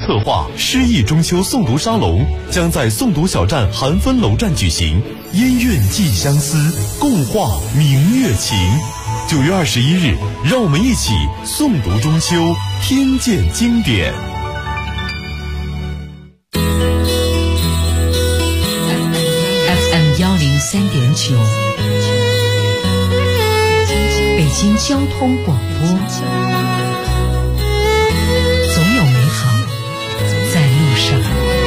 策划诗意中秋诵读沙龙将在诵读小站韩芬楼站举行，音韵寄相思，共话明月情。9月21日，让我们一起诵读中秋，听见经典。 FM 103.9，北京交通广播。总有美好在路上。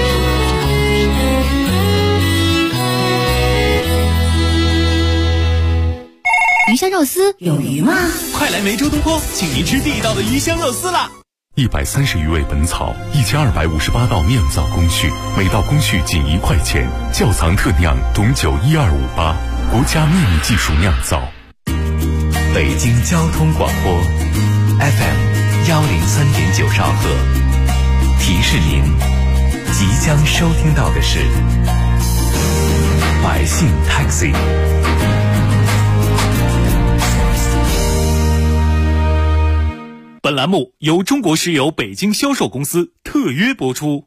鱼香肉丝有鱼吗？ 快来梅州东坡，请您吃地道的鱼香肉丝啦！130余味本草，1258道酿造工序，每道工序仅1块钱。窖藏特酿董酒12588，国家秘密技术酿造。北京交通广播 FM 103.9兆赫，提示您即将收听到的是百姓 Taxi。本栏目由中国石油北京销售公司特约播出。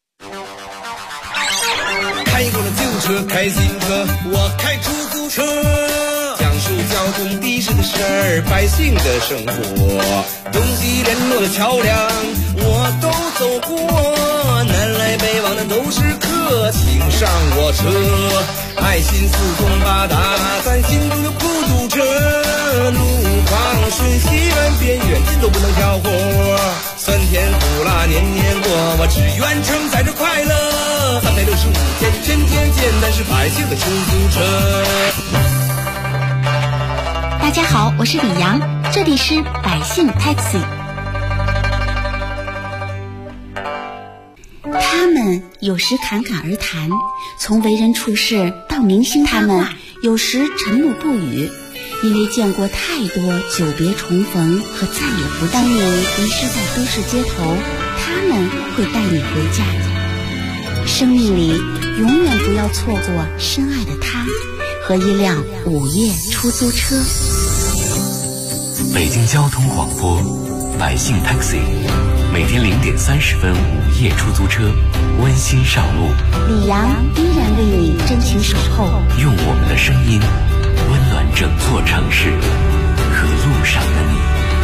开过了旧车，开新车，我开出租车，讲述交通的士的事儿，百姓的生活，东西联络的桥梁我都走过，南来北往的都是客，请上我车，爱心四通八达，咱心中有孤独车，路况瞬息万变，远近都不能挑活，酸甜苦辣年年过，我只愿承载着快乐，365天天天见，但是百姓的出租车。 大家好，我是李阳，这里是百姓 Taxi。 他们有时侃侃而谈，从为人处事到明星他们有时沉默不语，因为见过太多久别重逢和再也不见。当你迷失在都市街头，他们会带你回家。生命里永远不要错过深爱的他和一辆午夜出租车。 北京交通广播百姓 Taxi， 每天0点30分午夜出租车温馨上路， 李阳依然为你真情守候， 用我们的声音温暖整座城市和路上的你。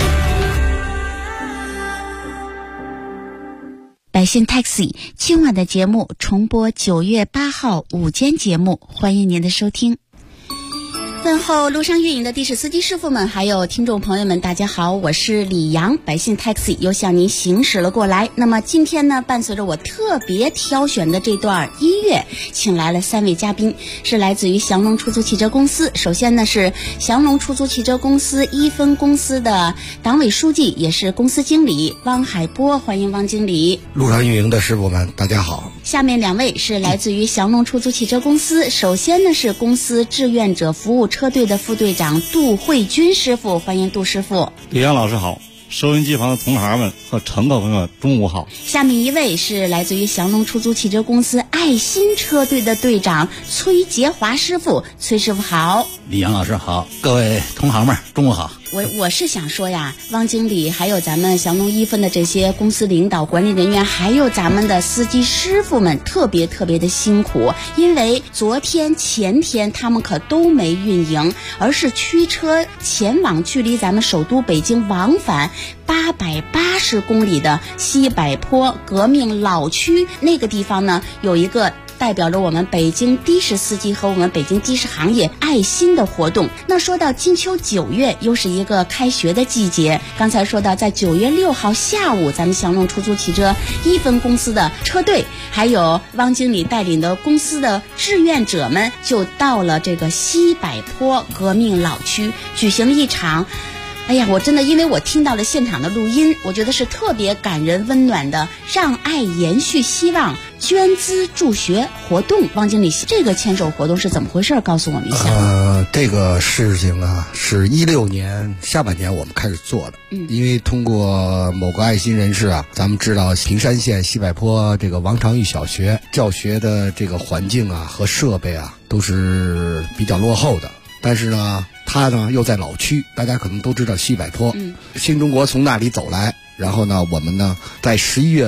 百姓 Taxi 今晚的节目重播9月8号午间节目，欢迎您的收听。问候路上运营的的士司机师傅们，还有听众朋友们，大家好，我是李阳，百姓 Taxi 又向您行驶了过来。那么今天呢，伴随着我特别挑选的这段音乐，请来了3位嘉宾，是来自于祥龙出租汽车公司。首先呢是祥龙出租汽车公司1分公司的党委书记，也是公司经理汪海波，欢迎汪经理。 路上运营的师傅们，大家好。 下面2位是来自于祥龙出租汽车公司，首先呢是公司志愿者服务车队的副队长杜慧军师傅，欢迎杜师傅。 李阳老师好，收音机旁的同行们和乘客朋友们，中午好。 下面1位是来自于祥龙出租汽车公司爱心车队的队长崔杰华师傅，崔师傅好。 李阳老师好，各位同行们，中午好。 我是想说呀，汪经理还有咱们祥龙1分的这些公司领导管理人员，还有咱们的司机师傅们特别的辛苦，因为昨天前天他们可都没运营，而是驱车前往距离咱们首都北京往返880公里的西柏坡革命老区。那个地方呢，有一个代表着我们北京的士司机和我们北京的士行业爱心的活动。那说到金秋9月，又是一个开学的季节。刚才说到，在9月6号下午，咱们祥龙出租汽车1分公司的车队，还有汪经理带领的公司的志愿者们，就到了这个西柏坡革命老区，举行了一场哎呀，我真的因为我听到了现场的录音，我觉得是特别感人温暖的让爱延续希望捐资助学活动。汪经理，这个牵手活动是怎么回事？告诉我们一下。 这个事情啊，是16年下半年我们开始做的。因为通过某个爱心人士啊，咱们知道平山县西柏坡这个王长峪小学教学的这个环境啊和设备啊都是比较落后的，但是呢他呢又在老区，大家可能都知道西柏坡，新中国从那里走来，然后呢我们呢在11月份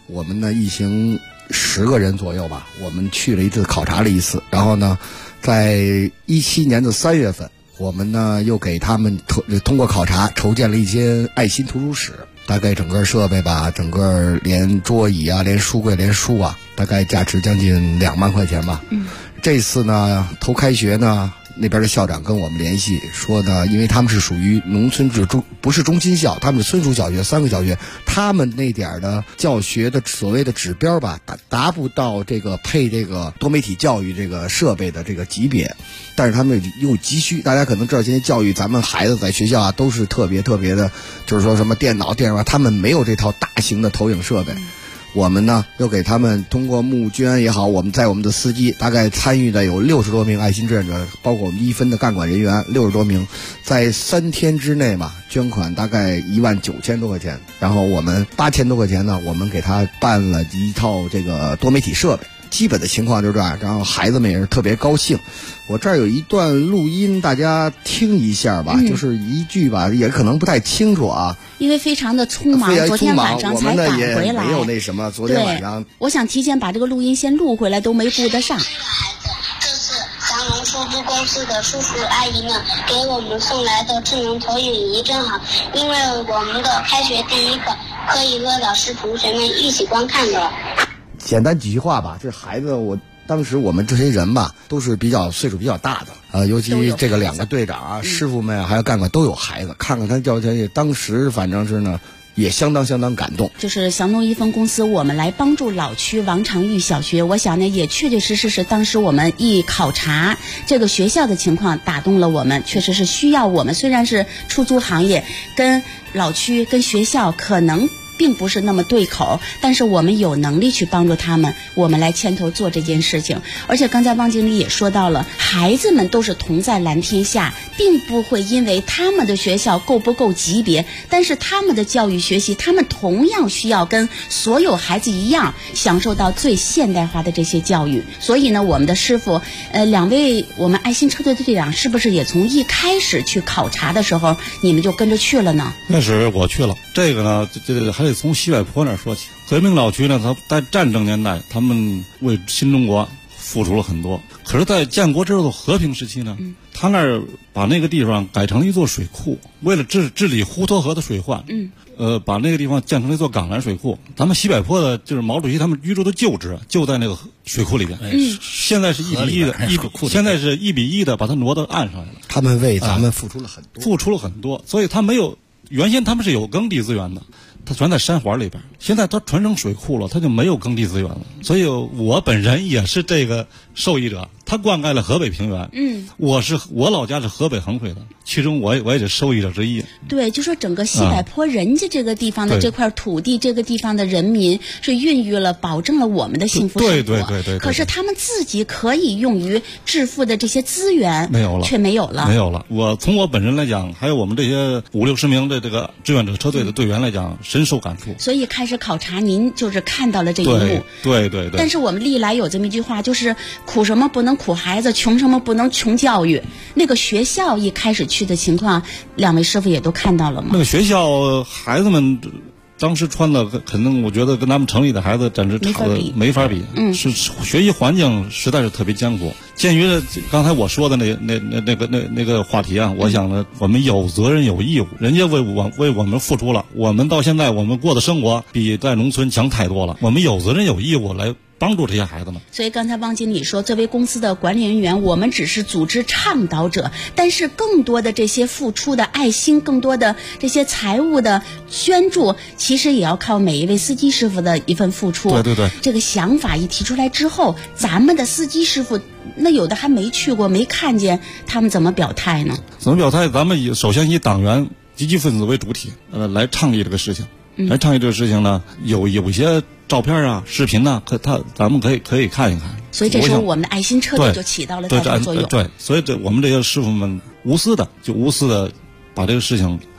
我们呢一行10个人左右吧，我们去了一次，考察了一次，然后呢，在17年的3月份，我们呢又给他们通过考察筹建了一间爱心图书室，大概整个设备吧，整个连桌椅啊，连书柜，连书啊，大概价值将近2万块钱吧。这次呢，头开学呢。那边的校长跟我们联系说呢，因为他们是属于农村不是中心校，他们是村属小学3个小学，他们那点的教学的所谓的指标吧，达不到这个配这个多媒体教育这个设备的这个级别，但是他们又急需。大家可能知道，现在教育咱们孩子在学校啊都是特别的，就是说什么电脑、他们没有这套大型的投影设备。我们呢又给他们通过募捐也好，我们的司机大概参与的有60多名爱心志愿者，包括我们1分的干管人员60多名，在3天之内嘛，捐款大概19000多块钱，然后我们8000多块钱呢，我们给他办了一套这个多媒体设备。基本的情况就这样，然后孩子们也是特别高兴。我这儿有一段录音，大家听一下吧，就是一句吧，也可能不太清楚啊， 因为非常的匆忙，昨天晚上才赶回来， 没有那什么，昨天晚上我想提前把这个录音先录回来，都没顾得上。 这是祥龙出租公司的叔叔阿姨们给我们送来的智能投影仪，真好，因为我们的开学第1课可以和老师同学们一起观看的。 简单几句话吧，这孩子，当时我们这些人吧，都是岁数比较大的，尤其这个2个队长啊、师傅们还有干管都有孩子，看看他教学，当时反正是呢，也相当感动。 就是祥东一分公司，我们来帮助老区王长玉小学，我想呢，也确确实实是当时我们一考察这个学校的情况打动了我们，确实是需要我们。虽然是出租行业，跟老区跟学校可能并不是那么对口，但是我们有能力去帮助他们，我们来牵头做这件事情。而且刚才汪经理也说到了，孩子们都是同在蓝天下，并不会因为他们的学校够不够级别，但是他们的教育学习，他们同样需要跟所有孩子一样享受到最现代化的这些教育。所以呢，我们的师傅2位我们爱心车队的队长，是不是也从一开始去考察的时候你们就跟着去了呢？ 那时我去了，这个呢这还得从西柏坡那儿说起。革命老区呢，他在战争年代，他们为新中国付出了很多。可是，在建国之后的和平时期呢，他那儿把那个地方改成了一座水库，为了治理滹沱河的水患，把那个地方建成了一座港南水库。咱们西柏坡的就是毛主席他们居住的旧址，就在那个水库里边。现在是1比1的，现在是1比1的把它挪到岸上来了。 他们为咱们付出了很多， 所以他没有原先他们是有耕地资源的。它全在山环里边，现在它传成水库了，它就没有耕地资源了。所以我本人也是这个受益者，它灌溉了河北平原。我老家是河北衡水的，其中我也是受益者之一。 对，就说整个西柏坡人家这个地方的这块土地，这个地方的人民是孕育了、保证了我们的幸福生活。对。可是他们自己可以用于致富的这些资源没有了， 却没有了。 从我本人来讲，还有我们这些50-60名的这个志愿者车队的队员来讲，深受感触。 所以开始考察，您就是看到了这一幕。 对。 但是我们历来有这么一句话，就是苦什么不能苦孩子，穷什么不能穷教育。那个学校一开始去的情况，2位师傅也都看到了吗？ 那个学校孩子们当时穿的可能我觉得跟咱们城里的孩子简直差的没法比。是学习环境实在是特别艰苦。鉴于刚才我说的那个话题啊，我想呢，我们有责任有义务，人家为我们付出了，我们到现在我们过的生活比在农村强太多了，我们有责任有义务来帮助这些孩子们。 所以刚才汪经理说，作为公司的管理人员，我们只是组织倡导者，但是更多的这些付出的爱心，更多的这些财务的捐助，其实也要靠每一位司机师傅的一份付出。 对。 这个想法一提出来之后，咱们的司机师傅那有的还没去过，没看见，他们怎么表态呢？ 怎么表态？咱们首先以党员积极分子为主体，来倡议这个事情。来倡议这个事情呢，有一些照片啊、视频呢，咱们可以看一看。 所以这时候我们的爱心车队就起到了带动作用。 对，所以我们这些师傅们无私的把这个事情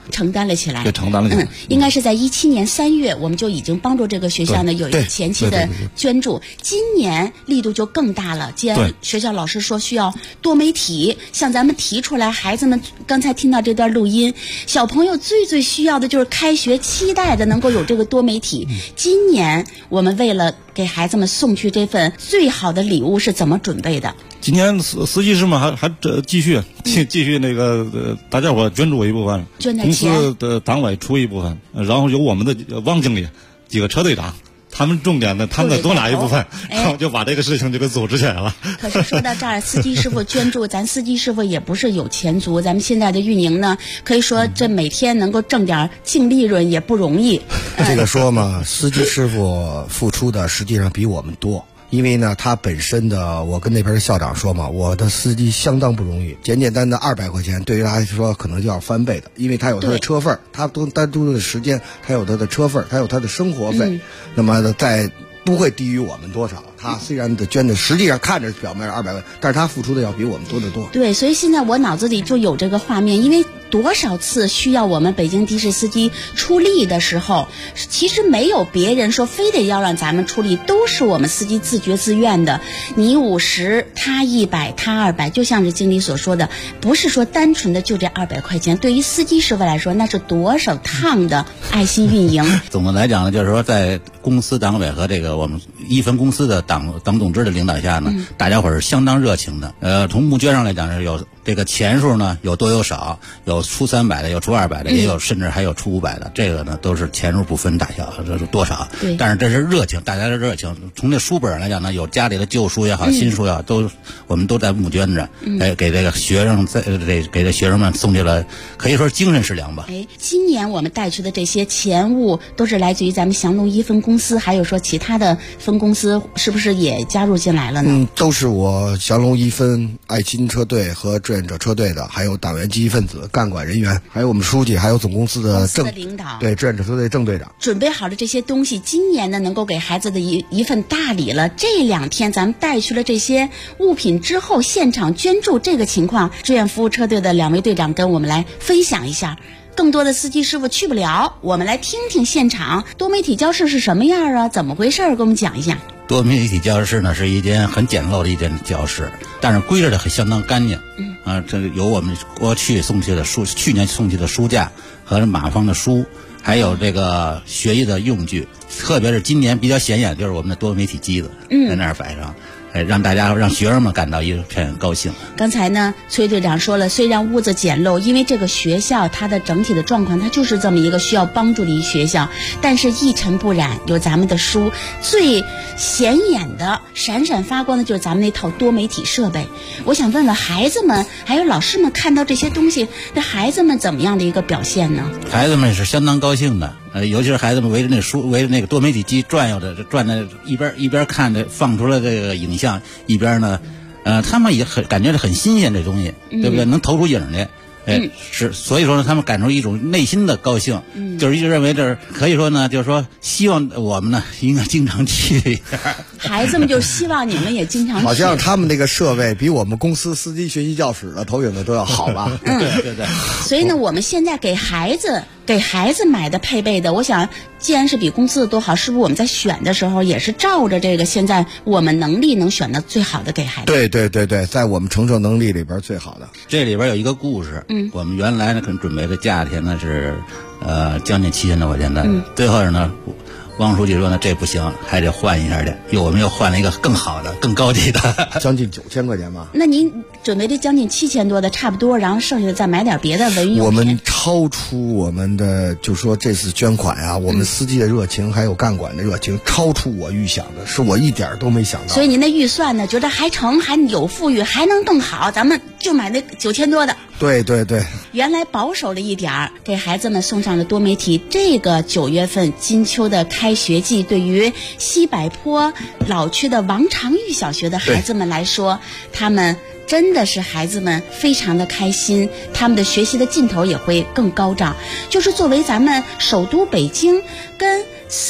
承担了起来。 对，承担了起来。 应该是在17年3月，我们就已经帮助这个学校呢有一个前期的捐助。今年力度就更大了，既然学校老师说需要多媒体，向咱们提出来，孩子们刚才听到这段录音，小朋友最需要的就是开学期待的能够有这个多媒体。今年我们为了给孩子们送去这份最好的礼物是怎么准备的？ 今年司机师们还继续那个大家伙捐助一部分，公司的党委出一部分，然后由我们的汪经理几个车队长，他们重点的他们再多拿一部分，然后就把这个事情就给组织起来了。 可是说到这儿，司机师傅捐助，咱司机师傅也不是有钱足，咱们现在的运营呢，可以说这每天能够挣点净利润也不容易。 这个说嘛，司机师傅付出的实际上比我们多。因为呢，他本身的，我跟那边的校长说嘛，我的司机相当不容易，简简单单200块钱对于他来说可能就要翻倍的，因为他有他的车费，他都单独的时间，他有他的车费，他有他的生活费，那么在不会低于我们多少。他虽然的捐的实际上看着表面是200块，但是他付出的要比我们多得多。 对，所以现在我脑子里就有这个画面，因为多少次需要我们北京的士司机出力的时候，其实没有别人说非得要让咱们出力，都是我们司机自觉自愿的。你50，他100，他200，就像是经理所说的，不是说单纯的就这200块钱，对于司机师傅来说，那是多少趟的爱心运营。 总的来讲呢，就是说在公司党委和这个我们一分公司的党总支的领导下呢，大家伙是相当热情的。从募捐上来讲是有这个钱数呢，有多有少，有出300的，有出200的，也有甚至还有出500的。这个呢都是钱数不分大小，这是多少。但是这是热情，大家的热情。从这书本来讲呢，有家里的旧书也好，新书也好，我们都在募捐着，给这个学生给这学生们送去了，可以说是精神食粮吧。 今年我们带去的这些钱物都是来自于咱们祥东一分公司，还有说其他的分公司是不是也加入进来了呢？ 都是我祥龙一分爱心车队和志愿者车队的，还有党员积极分子、干管人员，还有我们书记，还有总公司的领导， 对，志愿者车队郑队长， 准备好了这些东西，今年呢能够给孩子的一份大礼了。这2天咱们带去了这些物品之后，现场捐助这个情况，志愿服务车队的2位队长跟我们来分享一下。更多的司机师傅去不了，我们来听听现场多媒体教室是什么样啊？怎么回事？给我们讲一下。 多媒体教室呢是一间很简陋的一间教室，但是归置的很相当干净。这个有我们过去送去的书，去年送去的书架和马方的书，还有这个学习的用具，特别是今年比较显眼就是我们的多媒体机子在那儿摆上。让学生们感到一片高兴。 刚才呢，崔队长说了，虽然屋子简陋，因为这个学校它的整体的状况，它就是这么一个需要帮助的一学校，但是一尘不染，有咱们的书，最显眼的、闪闪发光的就是咱们那套多媒体设备。我想问问孩子们还有老师们看到这些东西，这孩子们怎么样的一个表现呢？ 孩子们是相当高兴的。尤其是孩子们围着那个多媒体机转的一边看着放出了这个影像，一边呢，他们也感觉很新鲜这东西，对不对？能投出影来。是，所以说呢，他们感受一种内心的高兴，就是一直认为这可以说呢，就是说希望我们呢应该经常去一下。 孩子们就希望你们也经常去。 好像他们那个设备比我们公司司机学习教室的投影的都要好吧？ 对。 所以呢，我们现在给孩子买的配备的，我想既然是比公司的都好，是不是我们在选的时候也是照着这个现在我们能力能选的最好的给孩子？ 对，在我们承受能力里边最好的。 这里边有一个故事，我们原来呢可能准备的价钱呢是将近7000多块钱的，最后呢汪书记说呢这不行，还得换一下去，我们又换了一个更好的、更高级的， 将近9000块钱吧。 那您准备这将近7000多的差不多，然后剩下的再买点别的文娱用品。 我们超出我们的，就说这次捐款啊，我们司机的热情还有干管的热情，超出我预想的，是我一点都没想到。 所以您的预算呢，觉得还成，还有富裕，还能更好，咱们就买那9000多的。 对。 原来保守了一点儿，给孩子们送上了多媒体。这个9月份金秋的开学季，对于西柏坡老区的王长玉小学的孩子们来说，他们真的是孩子们非常的开心，他们的学习的劲头也会更高涨。就是作为咱们首都北京跟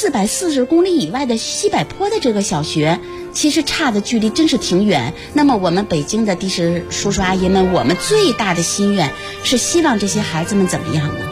440公里以外的西柏坡的这个小学，其实差的距离真是挺远。那么我们北京的的士叔叔阿姨们，我们最大的心愿是希望这些孩子们怎么样呢？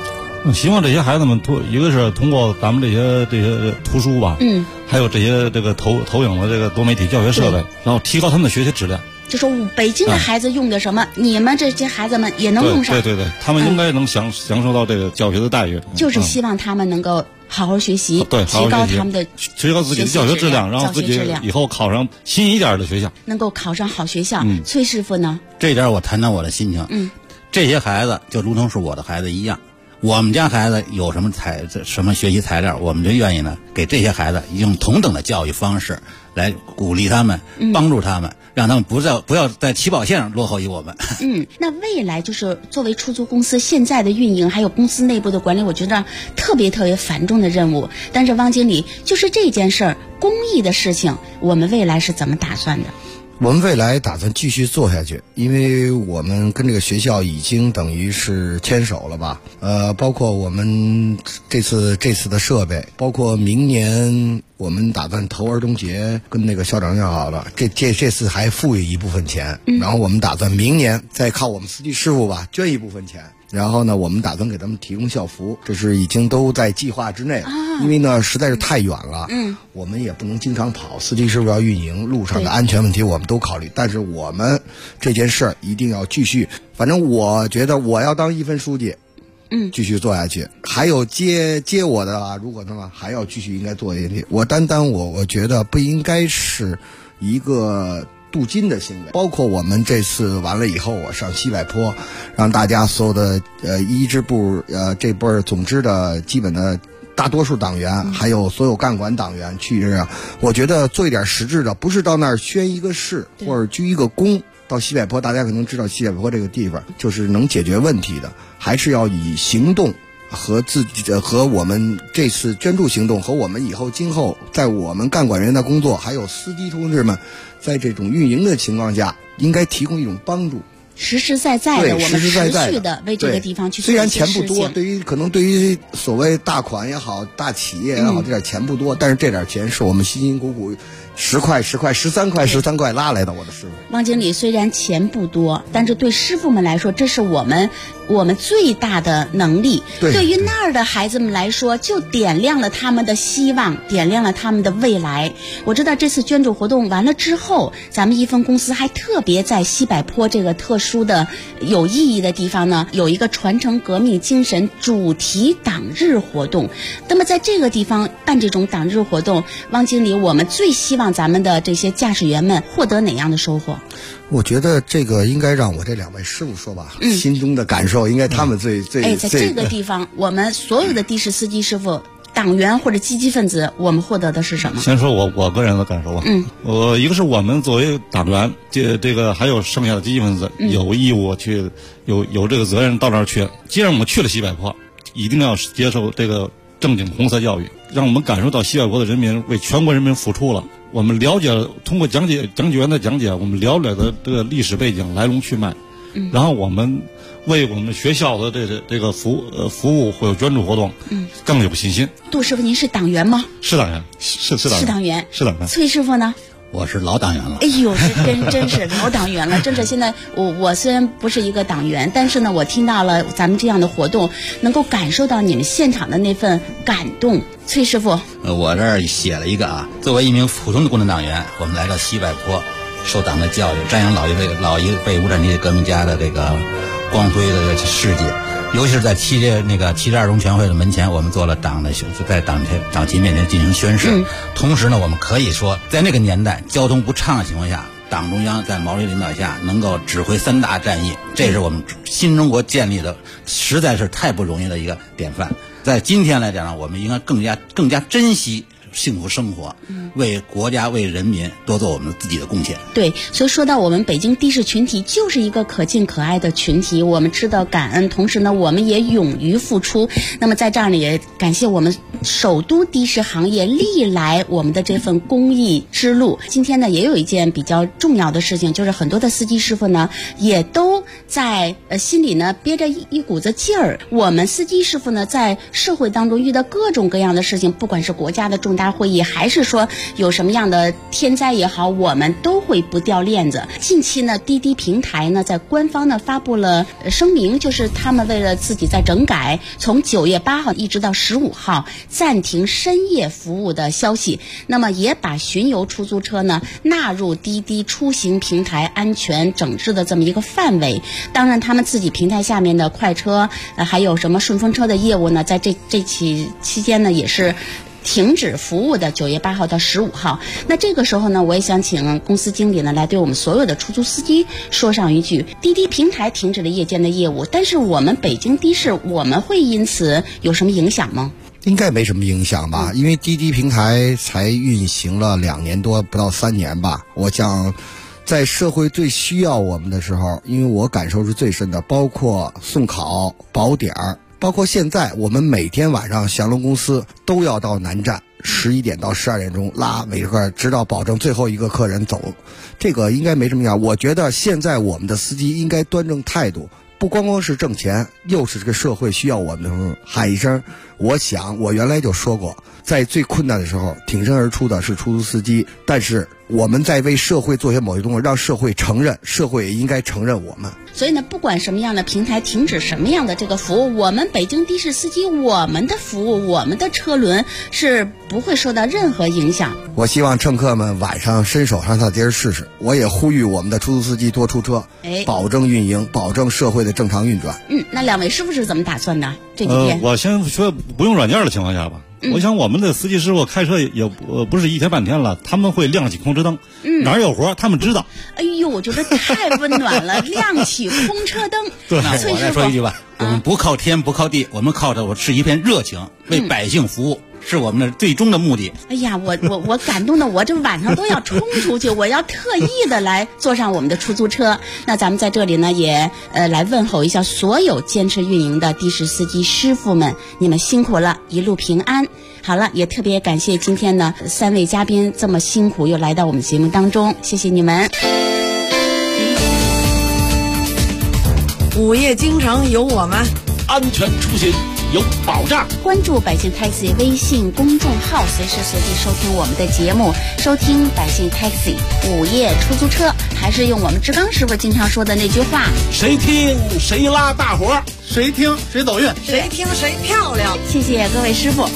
希望这些孩子们一个是通过咱们这些图书吧，还有这些这个投影的这个多媒体教学设备，然后提高他们的学习质量。 就说北京的孩子用的什么，你们这些孩子们也能用上。 对，他们应该能享受到这个教学的待遇。 就是希望他们能够好好学习，提高他们的提高自己的教学质量，然后自己以后考上心仪点的学校， 能够考上好学校。崔师傅呢？ 这点我谈谈我的心情。这些孩子就如同是我的孩子一样。我们家孩子有什么学习材料，我们就愿意呢给这些孩子用同等的教育方式来鼓励他们，帮助他们，让他们不要在起跑线上落后于我们。 那未来就是作为出租公司现在的运营，还有公司内部的管理，我觉得特别繁重的任务。但是汪经理，就是这件事儿，公益的事情，我们未来是怎么打算的？ 我们未来打算继续做下去，因为我们跟这个学校已经等于是牵手了吧。包括我们这次的设备，包括明年我们打算投儿童节，跟那个校长要好了，这次还富裕一部分钱，然后我们打算明年再靠我们司机师傅吧捐一部分钱。然后呢，我们打算给他们提供校服，这是已经都在计划之内了。因为呢实在是太远了，我们也不能经常跑，司机师傅要运营，路上的安全问题我们都考虑。但是我们这件事儿一定要继续，反正我觉得我要当一分书记，继续做下去。还有接我的啊，如果他们还要继续应该做下去。我我觉得不应该是一个镀金的行为。包括我们这次完了以后，我上西柏坡，让大家所有的一支部这波总支的基本的大多数党员，还有所有干管党员去这样，我觉得做一点实质的，不是到那儿宣一个誓或者鞠一个躬。到西柏坡，大家可能知道西柏坡这个地方就是能解决问题的，还是要以行动和自己和我们这次捐助行动，和我们以后今后在我们干管人员的工作，还有司机同志们在这种运营的情况下，应该提供一种帮助。 实实在在的，我们持续的为这个地方去做一些事情。虽然钱不多，对于所谓大款也好，大企业也好，这点钱不多，但是这点钱是我们辛辛苦苦10块、13块拉来的。我的师傅汪经理，虽然钱不多，但是对师傅们来说，这是我们最大的能力。对于那儿的孩子们来说，就点亮了他们的希望，点亮了他们的未来。我知道这次捐助活动完了之后，咱们一分公司还特别在西柏坡这个特殊的有意义的地方呢，有一个传承革命精神主题党日活动。那么在这个地方办这种党日活动，汪经理，我们最希望咱们的这些驾驶员们获得哪样的收获？ 我觉得这个应该让我这2位师傅说吧，心中的感受应该他们最在这个地方，我们所有的的士司机师傅、党员或者积极分子，我们获得的是什么？ 先说我个人的感受吧。一个是我们作为党员，这个还有剩下的积极分子，有义务去有这个责任到那儿去。既然我们去了西柏坡，一定要接受这个正经红色教育，让我们感受到西柏坡的人民为全国人民付出了。我们了解，通过讲解员的讲解，我们了解的这个历史背景来龙去脉，然后我们为我们学校的这个服务或者捐助活动，更有信心。 杜师傅，您是党员吗？ 是党员，是党员。 崔师傅呢？ 我是老党员了。 哎呦，真是老党员了，真是。现在我虽然不是一个党员，但是呢，我听到了咱们这样的活动，能够感受到你们现场的那份感动。崔师傅， 我这儿写了一个啊，作为一名普通的共产党员，我们来到西柏坡，受党的教育，瞻仰老一辈无产阶级革命家的这个光辉的事迹。尤其是在72中全会的门前，我们做了在党旗面前进行宣誓。同时呢，我们可以说，在那个年代交通不畅的情况下，党中央在毛主席领导下能够指挥3大战役，这是我们新中国建立的，实在是太不容易的一个典范。在今天来讲呢，我们应该更加珍惜幸福生活，为国家为人民多做我们自己的贡献。 对，所以说到我们北京的士群体就是一个可敬可爱的群体，我们知道感恩，同时呢我们也勇于付出。那么在这儿呢，也感谢我们首都的士行业历来我们的这份公益之路。今天呢也有一件比较重要的事情，就是很多的司机师傅呢也都在心里呢憋着一股子劲儿。我们司机师傅呢在社会当中遇到各种各样的事情，不管是国家的重大大会议，还是说有什么样的天灾也好，我们都会不掉链子。近期呢，滴滴平台呢在官方呢发布了声明，就是他们为了自己在整改，从9月8号一直到15号暂停深夜服务的消息，那么也把巡游出租车呢纳入滴滴出行平台安全整治的这么一个范围。当然他们自己平台下面的快车还有什么顺风车的业务呢，在这期间呢也是停止服务的9月8号到15号。那这个时候呢，我也想请公司经理呢来对我们所有的出租司机说上一句，滴滴平台停止了夜间的业务，但是我们北京的士我们会因此有什么影响吗？ 应该没什么影响吧，因为滴滴平台才运行了2年多，不到3年吧。我想在社会最需要我们的时候，因为我感受是最深的，包括送考、保点儿，包括现在我们每天晚上祥龙公司都要到南站11点到12点钟拉每个，直到保证最后一个客人走，这个应该没什么影响。我觉得现在我们的司机应该端正态度，不光光是挣钱，又是这个社会需要我们的时候喊一声。我想我原来就说过，在最困难的时候挺身而出的是出租司机，但是我们在为社会做些某些东西，让社会承认，社会也应该承认我们。 所以呢，不管什么样的平台停止什么样的这个服务，我们北京的士司机，我们的服务，我们的车轮是不会受到任何影响。 我希望乘客们晚上伸手上街试试。我也呼吁我们的出租司机多出车，保证运营，保证社会的正常运转。 那两位师傅是怎么打算的？这几天我先说不用软件的情况下吧。我想我们的司机师傅开车也不是一天半天了，他们会亮起空车灯，哪儿有活他们知道。 哎呦，我觉得太温暖了，亮起空车灯。 对，那我来说一句吧，我们不靠天不靠地，我们靠的是一片热情，为百姓服务。是我们的最终的目的。 哎呀，我感动的，我这晚上都要冲出去，我要特意的来坐上我们的出租车。那咱们在这里呢，也来问候一下所有坚持运营的的士司机师傅们，你们辛苦了，一路平安。好了，也特别感谢今天呢3位嘉宾这么辛苦又来到我们节目当中，谢谢你们。 午夜京城有我们， 安全出行有保障。 关注百姓 Taxi 微信公众号，随时随地收听我们的节目，收听百姓 Taxi 午夜出租车。还是用我们志刚师傅经常说的那句话， 谁听谁拉大伙，谁听谁走运， 谁听谁漂亮。 谢谢各位师傅。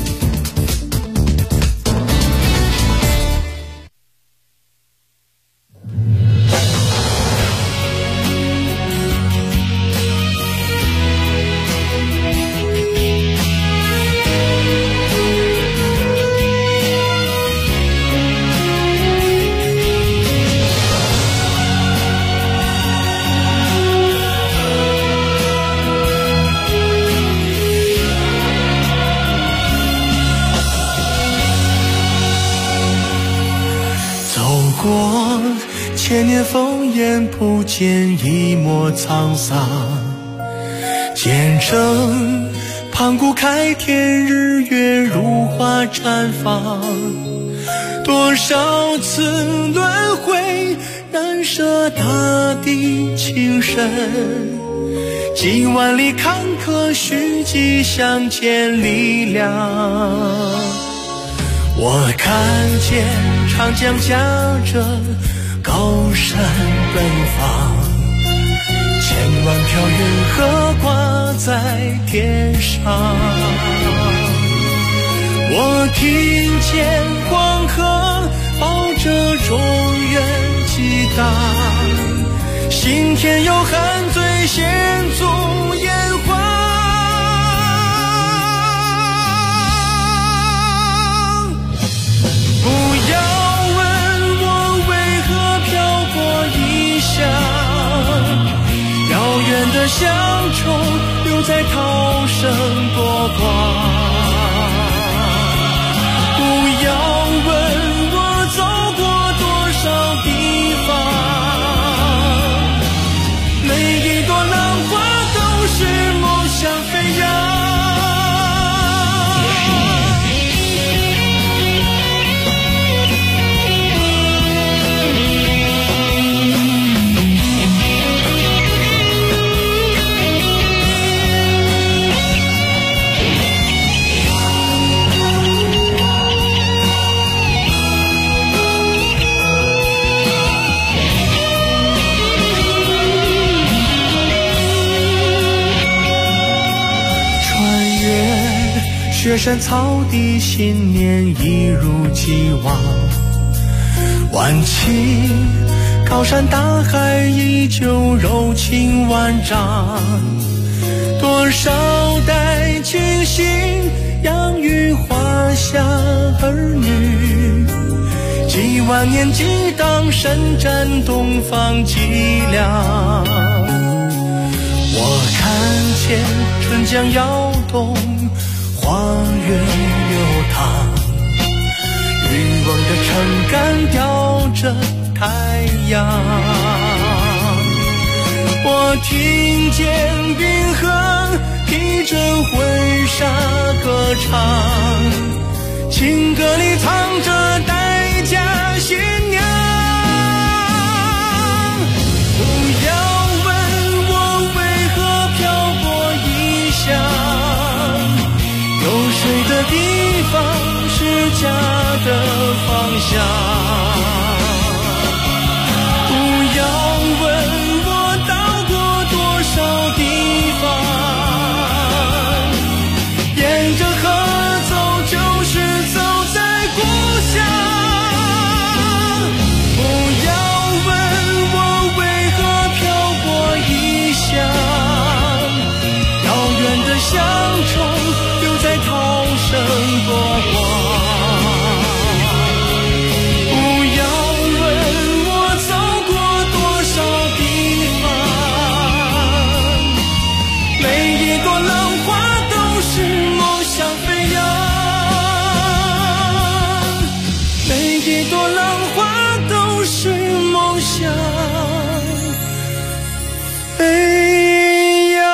千年烽烟不见一抹沧桑，见证盘古开天，日月如花绽放，多少次轮回，难舍大地情深，几万里坎坷，虚迹相见力量。我看见长江夹着高山奔放，千万条云河挂在天上。我听见黄河抱着中原激荡，心田有汉醉献足烟花。不要遥远的乡愁留在涛声波光，不要问我走过多少地方，每一朵浪花都是梦想飞扬。 山草地，新年一如既往。晚晴，高山大海依旧柔情万丈。多少代亲信养育华夏儿女，几万年激荡，伸展东方脊梁。我看见春江摇动，花园流淌，渔翁的撑杆吊着太阳。我听见冰河披着婚纱歌唱，情歌里藏着待嫁新娘。不要问我为何漂泊异乡，有水的地方是家的方向。不要问沿着河走，就是走在故乡。不要问我为何漂泊异乡，遥远的乡愁留在涛声波光。不要问我走过多少地方，每一朵浪花都是梦想飞扬，每一朵浪花都是梦想飞扬。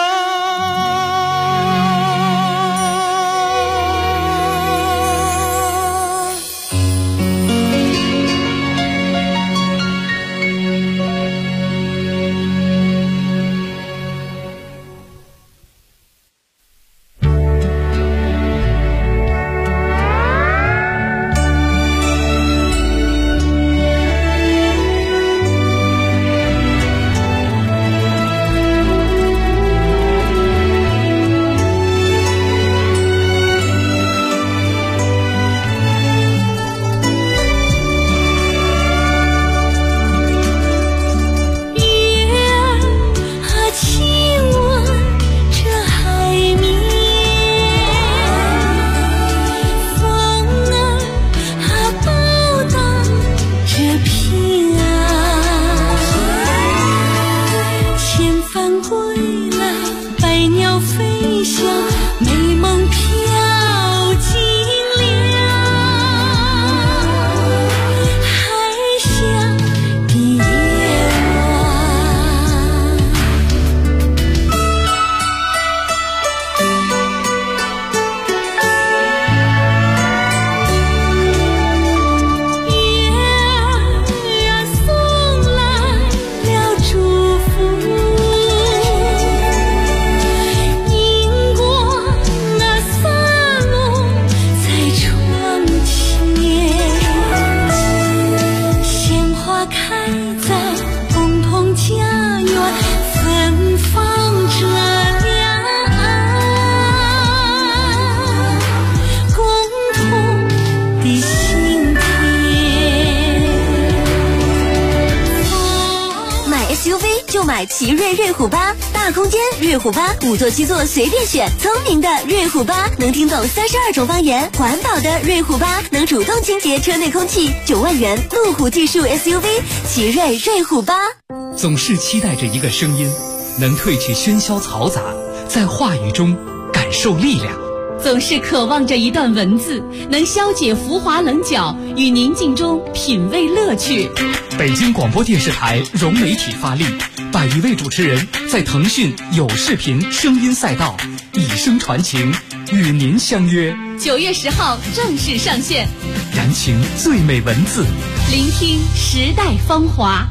买奇瑞瑞虎8，大空间瑞虎8，5座7座随便选，聪明的瑞虎8能听懂32种方言，环保的瑞虎8能主动清洁车内空气，9万元路虎技术 SUV， 奇瑞瑞虎8。 总是期待着一个声音，能褪去喧嚣嘈杂，在话语中感受力量。 总是渴望着一段文字，能消解浮华棱角，与宁静中品味乐趣。 北京广播电视台融媒体发力，100余位主持人在腾讯有视频声音赛道以声传情，与您相约。 9月10号正式上线， 燃情最美文字， 聆听时代芳华。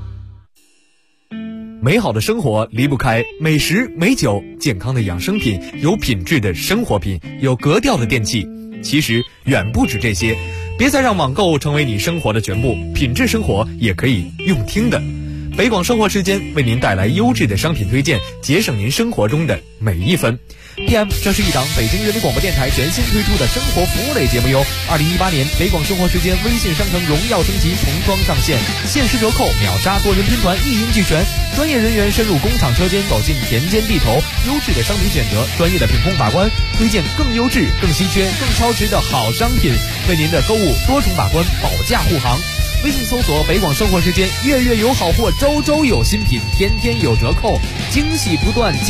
美好的生活离不开美食美酒，健康的养生品，有品质的生活品，有格调的电器。其实远不止这些，别再让网购成为你生活的全部，品质生活也可以用听的。 北广生活时间为您带来优质的商品推荐，节省您生活中的每一分。PM， 这是一档北京人民广播电台全新推出的生活服务类节目哟。2018年北广生活时间微信商城荣耀升级重装上线，限时折扣、秒杀、多人拼团一应俱全，专业人员深入工厂车间，走进田间地头，优质的商品选择，专业的品控把关，推荐更优质、更稀缺、更超值的好商品，为您的购物多重把关，保驾护航。微信搜索北广生活时间，月月有好货，周周有新品，天天有折扣，惊喜不断。